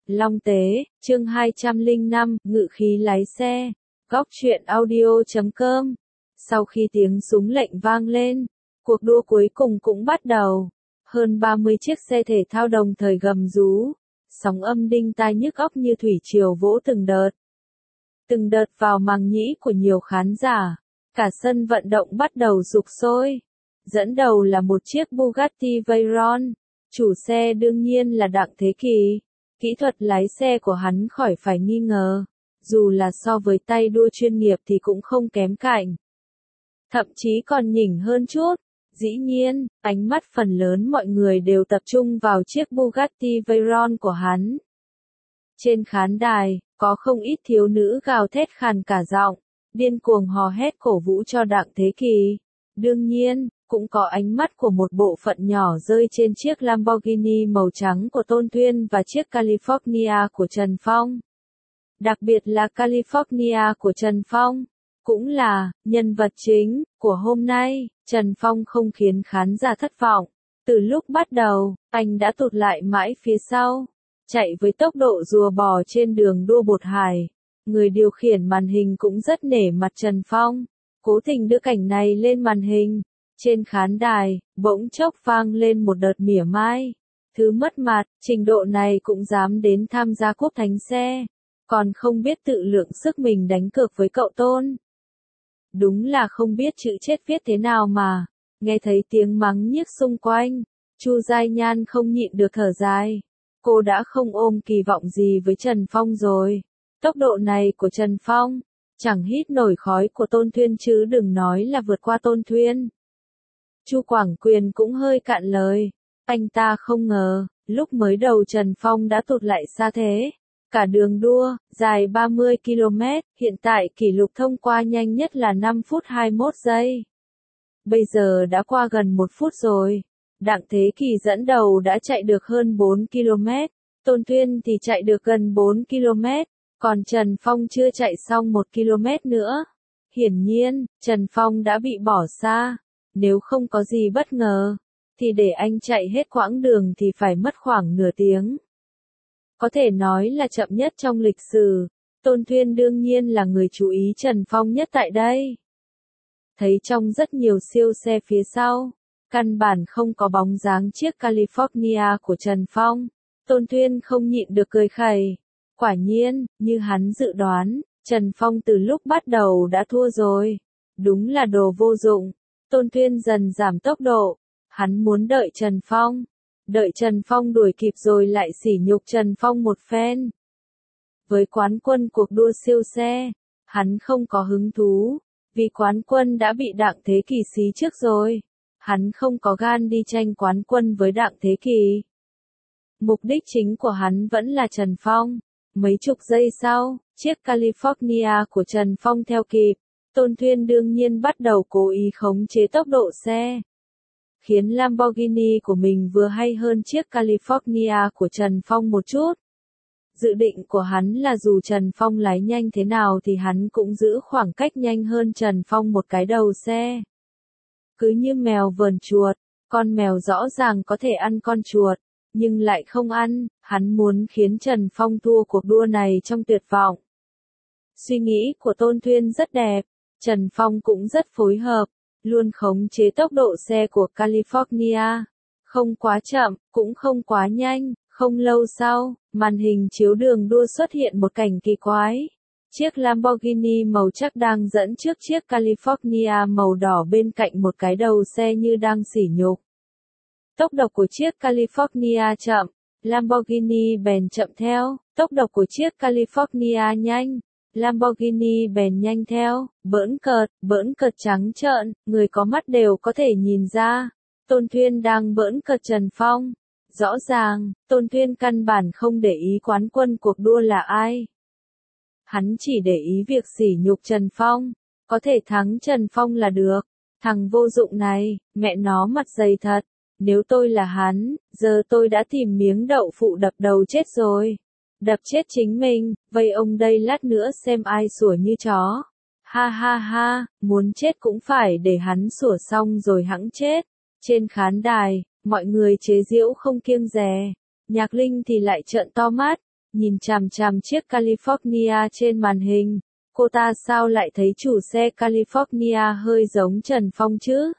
Long Tế, chương 205, ngự khí lái xe. Góc truyện audio.com. Sau khi tiếng súng lệnh vang lên, cuộc đua cuối cùng cũng bắt đầu. Hơn 30 chiếc xe thể thao đồng thời gầm rú, sóng âm đinh tai nhức óc như thủy triều vỗ từng đợt. Từng đợt vào màng nhĩ của nhiều khán giả, cả sân vận động bắt đầu sục sôi. Dẫn đầu là một chiếc Bugatti Veyron, chủ xe đương nhiên là Đặng Thế Kỳ. Kỹ thuật lái xe của hắn khỏi phải nghi ngờ, dù là so với tay đua chuyên nghiệp thì cũng không kém cạnh. Thậm chí còn nhỉnh hơn chút. Dĩ nhiên, ánh mắt phần lớn mọi người đều tập trung vào chiếc Bugatti Veyron của hắn. Trên khán đài, có không ít thiếu nữ gào thét khàn cả giọng, điên cuồng hò hét cổ vũ cho Đặng Thế Kỳ. Đương nhiên, cũng có ánh mắt của một bộ phận nhỏ rơi trên chiếc Lamborghini màu trắng của Tôn Tuyên và chiếc California của Trần Phong. Đặc biệt là California của Trần Phong, cũng là nhân vật chính của hôm nay. Trần Phong không khiến khán giả thất vọng. Từ lúc bắt đầu, anh đã tụt lại mãi phía sau, chạy với tốc độ rùa bò trên đường đua bột hải. Người điều khiển màn hình cũng rất nể mặt Trần Phong, cố tình đưa cảnh này lên màn hình. Trên khán đài, bỗng chốc vang lên một đợt mỉa mai. Thứ mất mặt, trình độ này cũng dám đến tham gia cúp thánh xe, còn không biết tự lượng sức mình đánh cược với cậu Tôn. Đúng là không biết chữ chết viết thế nào mà. Nghe thấy tiếng mắng nhiếc xung quanh, Chu Giai Nhan không nhịn được thở dài. Cô đã không ôm kỳ vọng gì với Trần Phong rồi. Tốc độ này của Trần Phong, chẳng hít nổi khói của Tôn Thuyên chứ đừng nói là vượt qua Tôn Thuyên. Chu Quảng Quyền cũng hơi cạn lời. Anh ta không ngờ, lúc mới đầu Trần Phong đã tụt lại xa thế. Cả đường đua, dài 30 km, hiện tại kỷ lục thông qua nhanh nhất là 5 phút 21 giây. Bây giờ đã qua gần 1 phút rồi. Đặng Thế Kỳ dẫn đầu đã chạy được hơn 4 km, Tôn Tuyên thì chạy được gần 4 km, còn Trần Phong chưa chạy xong 1 km nữa. Hiển nhiên, Trần Phong đã bị bỏ xa. Nếu không có gì bất ngờ, thì để anh chạy hết quãng đường thì phải mất khoảng nửa tiếng. Có thể nói là chậm nhất trong lịch sử. Tôn Tuyên đương nhiên là người chú ý Trần Phong nhất tại đây. Thấy trong rất nhiều siêu xe phía sau, căn bản không có bóng dáng chiếc California của Trần Phong. Tôn Tuyên không nhịn được cười khẩy. Quả nhiên, như hắn dự đoán, Trần Phong từ lúc bắt đầu đã thua rồi. Đúng là đồ vô dụng. Tôn Tuyên dần giảm tốc độ. Hắn muốn đợi Trần Phong. Đợi Trần Phong đuổi kịp rồi lại sỉ nhục Trần Phong một phen. Với quán quân cuộc đua siêu xe, hắn không có hứng thú, vì quán quân đã bị Đặng Thế Kỳ xí trước rồi. Hắn không có gan đi tranh quán quân với Đặng Thế Kỳ. Mục đích chính của hắn vẫn là Trần Phong. Mấy chục giây sau, chiếc California của Trần Phong theo kịp. Tôn Tuyên đương nhiên bắt đầu cố ý khống chế tốc độ xe, khiến Lamborghini của mình vừa hay hơn chiếc California của Trần Phong một chút. Dự định của hắn là dù Trần Phong lái nhanh thế nào thì hắn cũng giữ khoảng cách nhanh hơn Trần Phong một cái đầu xe. Cứ như mèo vờn chuột, con mèo rõ ràng có thể ăn con chuột, nhưng lại không ăn. Hắn muốn khiến Trần Phong thua cuộc đua này trong tuyệt vọng. Suy nghĩ của Tôn Tuyên rất đẹp, Trần Phong cũng rất phối hợp, luôn khống chế tốc độ xe của California. Không quá chậm, cũng không quá nhanh. Không lâu sau, màn hình chiếu đường đua xuất hiện một cảnh kỳ quái. Chiếc Lamborghini màu trắng đang dẫn trước chiếc California màu đỏ bên cạnh một cái đầu xe như đang sỉ nhục. Tốc độ của chiếc California chậm, Lamborghini bèn chậm theo. Tốc độ của chiếc California nhanh, Lamborghini bèn nhanh theo. Bỡn cợt trắng trợn, người có mắt đều có thể nhìn ra. Tôn Tuyên đang bỡn cợt Trần Phong. Rõ ràng, Tôn Tuyên căn bản không để ý quán quân cuộc đua là ai. Hắn chỉ để ý việc sỉ nhục Trần Phong. Có thể thắng Trần Phong là được. Thằng vô dụng này, mẹ nó mặt dày thật. Nếu tôi là hắn, giờ tôi đã tìm miếng đậu phụ đập đầu chết rồi. Đập chết chính mình, vây ông đây lát nữa xem ai sủa như chó. Ha ha ha, muốn chết cũng phải để hắn sủa xong rồi hẵng chết. Trên khán đài, mọi người chế giễu không kiêng dè. Nhạc Linh thì lại trợn to mắt. nhìn chằm chằm chiếc California trên màn hình. Cô ta sao lại thấy chủ xe California hơi giống Trần Phong chứ?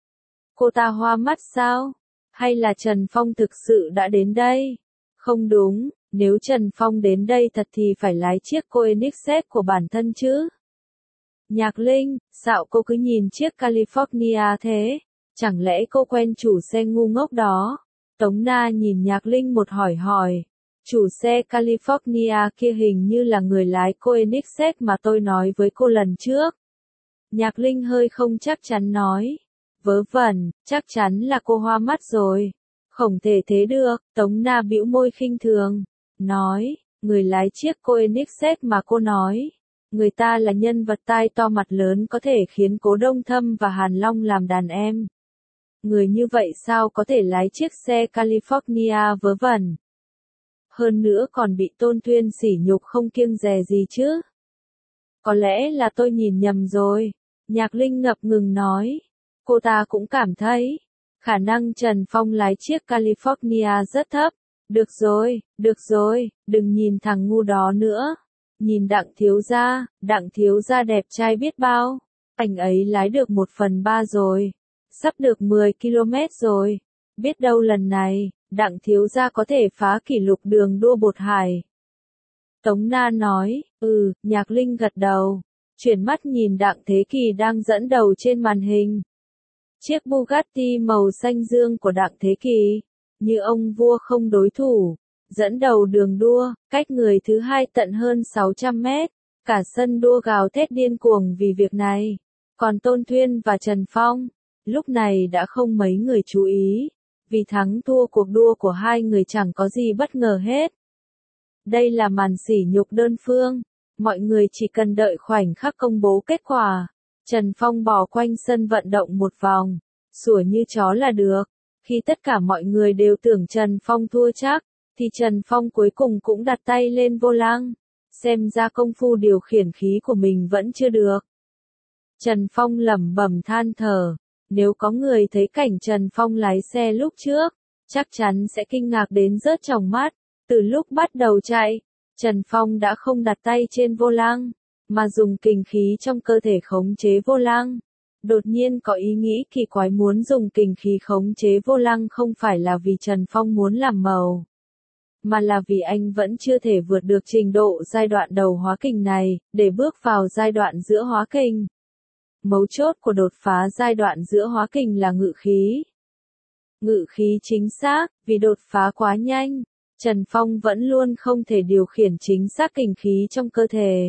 Cô ta hoa mắt sao? Hay là Trần Phong thực sự đã đến đây? Không đúng, nếu Trần Phong đến đây thật thì phải lái chiếc Koenigsegg của bản thân chứ. Nhạc Linh, sao cô cứ nhìn chiếc California thế? Chẳng lẽ cô quen chủ xe ngu ngốc đó? Tống Na nhìn Nhạc Linh một hỏi. Chủ xe California kia hình như là người lái Koenigsegg mà tôi nói với cô lần trước. Nhạc Linh hơi không chắc chắn nói. Vớ vẩn, chắc chắn là cô hoa mắt rồi. Không thể thế được, Tống Na bĩu môi khinh thường. Nói, người lái chiếc Koenigsegg mà cô nói. Người ta là nhân vật tai to mặt lớn có thể khiến Cố Đông Thâm và Hàn Long làm đàn em. Người như vậy sao có thể lái chiếc xe California vớ vẩn? Hơn nữa còn bị Tôn Tuyên sỉ nhục không kiêng dè gì chứ? Có lẽ là tôi nhìn nhầm rồi. Nhạc Linh ngập ngừng nói. Cô ta cũng cảm thấy, khả năng Trần Phong lái chiếc California rất thấp. Được rồi, đừng nhìn thằng ngu đó nữa. Nhìn Đặng thiếu gia đẹp trai biết bao. Anh ấy lái được 1/3 rồi. Sắp được 10 km rồi. Biết đâu lần này, Đặng thiếu gia có thể phá kỷ lục đường đua Bột Hải. Tống Na nói, Nhạc Linh gật đầu. Chuyển mắt nhìn Đặng Thế Kỳ đang dẫn đầu trên màn hình. Chiếc Bugatti màu xanh dương của Đặng Thế Kỳ, như ông vua không đối thủ, dẫn đầu đường đua, cách người thứ hai tận hơn 600 mét. Cả sân đua gào thét điên cuồng vì việc này. Còn Tôn Thuyên và Trần Phong, lúc này đã không mấy người chú ý, vì thắng thua cuộc đua của hai người chẳng có gì bất ngờ hết. Đây là màn sỉ nhục đơn phương, mọi người chỉ cần đợi khoảnh khắc công bố kết quả. Trần Phong bò quanh sân vận động một vòng, sủa như chó là được. Khi tất cả mọi người đều tưởng Trần Phong thua chắc, thì Trần Phong cuối cùng cũng đặt tay lên vô lăng. Xem ra công phu điều khiển khí của mình vẫn chưa được. Trần Phong lẩm bẩm than thở. Nếu có người thấy cảnh Trần Phong lái xe lúc trước, chắc chắn sẽ kinh ngạc đến rớt tròng mắt. Từ lúc bắt đầu chạy, Trần Phong đã không đặt tay trên vô lăng, mà dùng kình khí trong cơ thể khống chế vô lăng. Đột nhiên có ý nghĩ kỳ quái muốn dùng kình khí khống chế vô lăng không phải là vì Trần Phong muốn làm màu, mà là vì anh vẫn chưa thể vượt được trình độ giai đoạn đầu hóa kình này, để bước vào giai đoạn giữa hóa kình. Mấu chốt của đột phá giai đoạn giữa hóa kình là ngự khí. Ngự khí chính xác, vì đột phá quá nhanh, Trần Phong vẫn luôn không thể điều khiển chính xác kình khí trong cơ thể.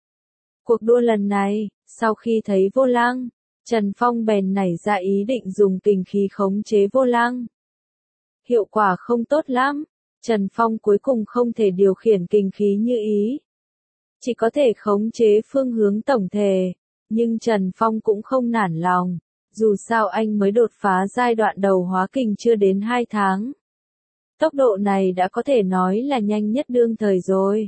Cuộc đua lần này, sau khi thấy vô lăng, Trần Phong bèn nảy ra ý định dùng kình khí khống chế vô lăng. Hiệu quả không tốt lắm, Trần Phong cuối cùng không thể điều khiển kình khí như ý. Chỉ có thể khống chế phương hướng tổng thể, nhưng Trần Phong cũng không nản lòng, dù sao anh mới đột phá giai đoạn đầu hóa kình chưa đến 2 tháng. Tốc độ này đã có thể nói là nhanh nhất đương thời rồi.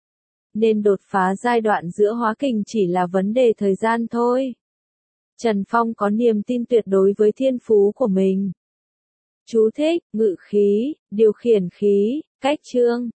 Nên đột phá giai đoạn giữa hóa kình chỉ là vấn đề thời gian thôi. Trần Phong có niềm tin tuyệt đối với thiên phú của mình. Chú thích, ngự khí, điều khiển khí, cách chương.